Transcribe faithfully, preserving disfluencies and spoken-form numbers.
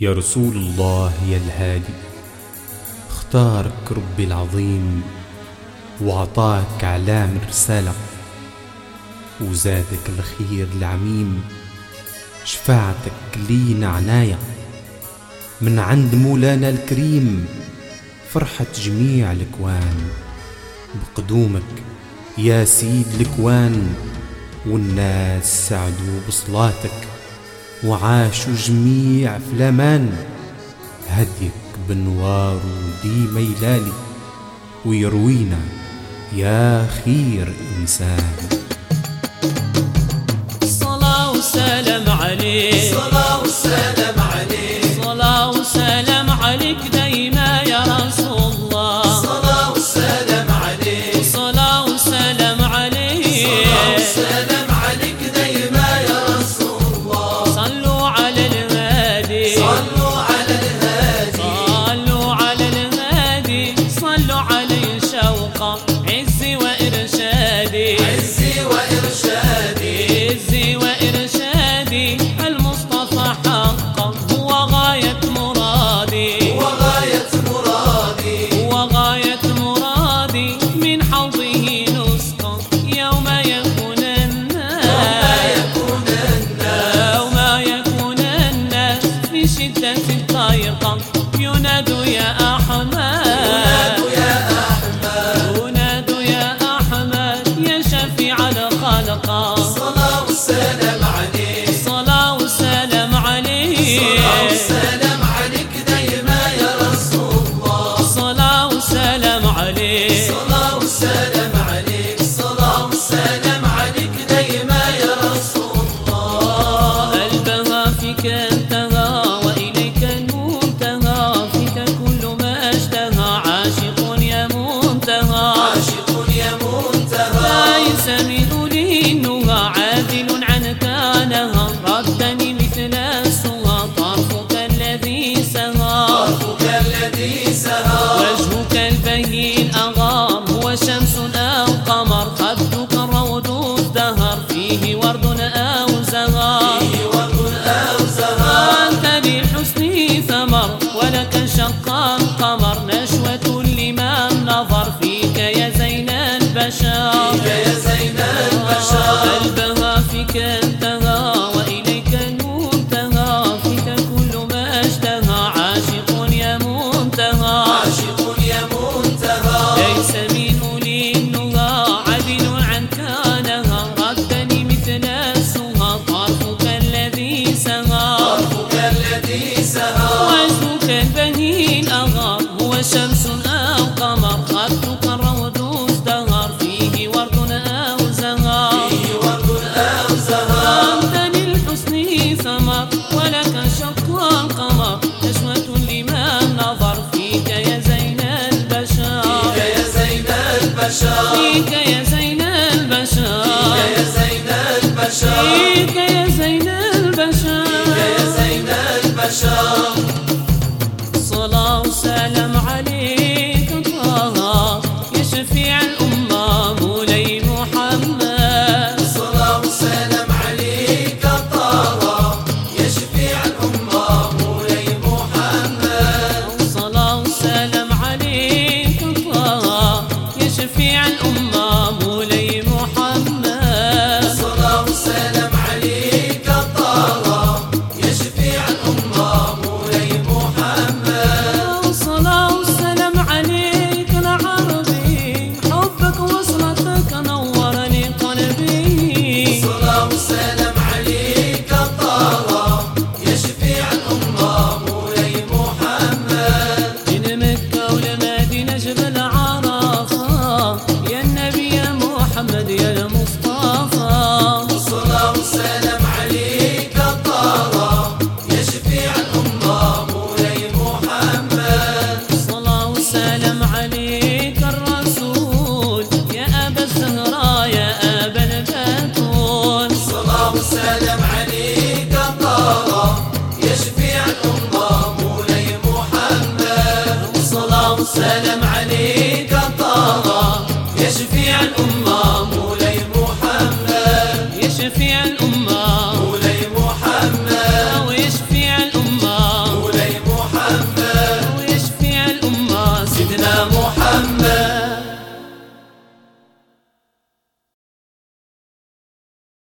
يا رسول الله يا الهادي، اختارك ربي العظيم وعطاك اعلام الرسالة، وزادك الخير العميم، شفاعتك لينا عناية من عند مولانا الكريم، فرحة جميع الأكوان بقدومك يا سيد الأكوان. والناس سعدوا بصلاتك وعاشوا جميع في الأمان، هديك بنوار وديما يلالي ويروينا يا خير إنسان. صلاة وسلام عليك، صلاة وسلام عليك، صلاة وسلام عليك دايما يا رسول الله. صلاة وسلام عليك، صلاة وسلام عليك، صلاة وسلام عليك دايما يا رسول الله. صلوا على الهادي، صلوا على الهادي، صلوا على الهادي، صلوا عليه شوقا عزي وإرشادي، عزي وإرشادي، عزي وإرشادي، المصطفى حقا هو غاية مرادي، هو غاية مرادي، هو غاية مرادي، من حوضه نسقا يوم يكون الناس، يكون الناس، يوم يكون الناس في شدة الضيقة ينادوا يا أحمد، ينادوا يا أحمد، ينادوا يا أحمد يا شفيع الخلق. صلاة وسلام عليك، صلاة وسلام عليك، صلاة وسلام عليك دايما يا رسول الله. صلاة وسلام عليك، صلاة وسلام عليك، صلاة وسلام عليك دايما يا رسول الله. البهى فيك انتهى وإليك المنتهى، فيك كل ما اشتهى، عاشق يا منتهى، عاشق يا منتهى، ليس من لي النهى، عادل عنك نهى، ردني مثل السهى، طرفك الذي سهى، طرفك الذي سهى، وجهك البهي الأغار، هو شمس أو قمر، خدك الروض ازدهر، فيه ورد أو زهر، فيه ورد أو زهر، أنت للحسن ثمر، ولك شق القمر، نشوة لمن نظر، فيك يا زين البشر، فيك يا زين البشر. البهى فيك انتهى وإليك المنتهى، فيك كل ما اشتهى، عاشق يا منتهى، عاشق يا منتهى، ليس من أولي النهى، عدل عنك نهى، ردني مثل السهى، طرفك الذي سهى، طرفك الذي سهى، وجهك البهي الأغار، هو شمس أو قمر، خدك الروض ازدهر، فيه ورد أو زهر، فيه ورد أو زهر، أنت للحسن ثمر، ولك شق القمر، نشوة لمن نظر، فيك يا زين البشر، فيك يا زين البشر، فيك يا زين البشر، فيك يا زين البشر، فيك يا زين البشر، فيك يا زين البشر. صلاة وسلام عليك طه يا شفيع الأمة مولاي محمد، صلاة وسلام عليك طه يا شفيع الأمة مولاي محمد، صلاة وسلام عليك طه يا شفيع الأمة مولاي محمد، صلاة وسلام عليك طه يا شفيع الأمة مولاي محمد، صلاة وسلام عليك العربي، حبك وصلتك نور لي قلبي، صلاة وسلام عليك طه يا شفيع الأمة مولاي محمد، من مكة والمدينة جبل عرفة، يا النبي يا محمد يا المصطفى، صلاة وسلام عليك طه يا شفيع الأمة مولاي محمد، صلاة وسلام عليك الرسول، يا أبا الزهراء يا أبا البتول، صلاة وسلام عليك طه يا شفيع الأمة مولاي محمد، صلاة وسلام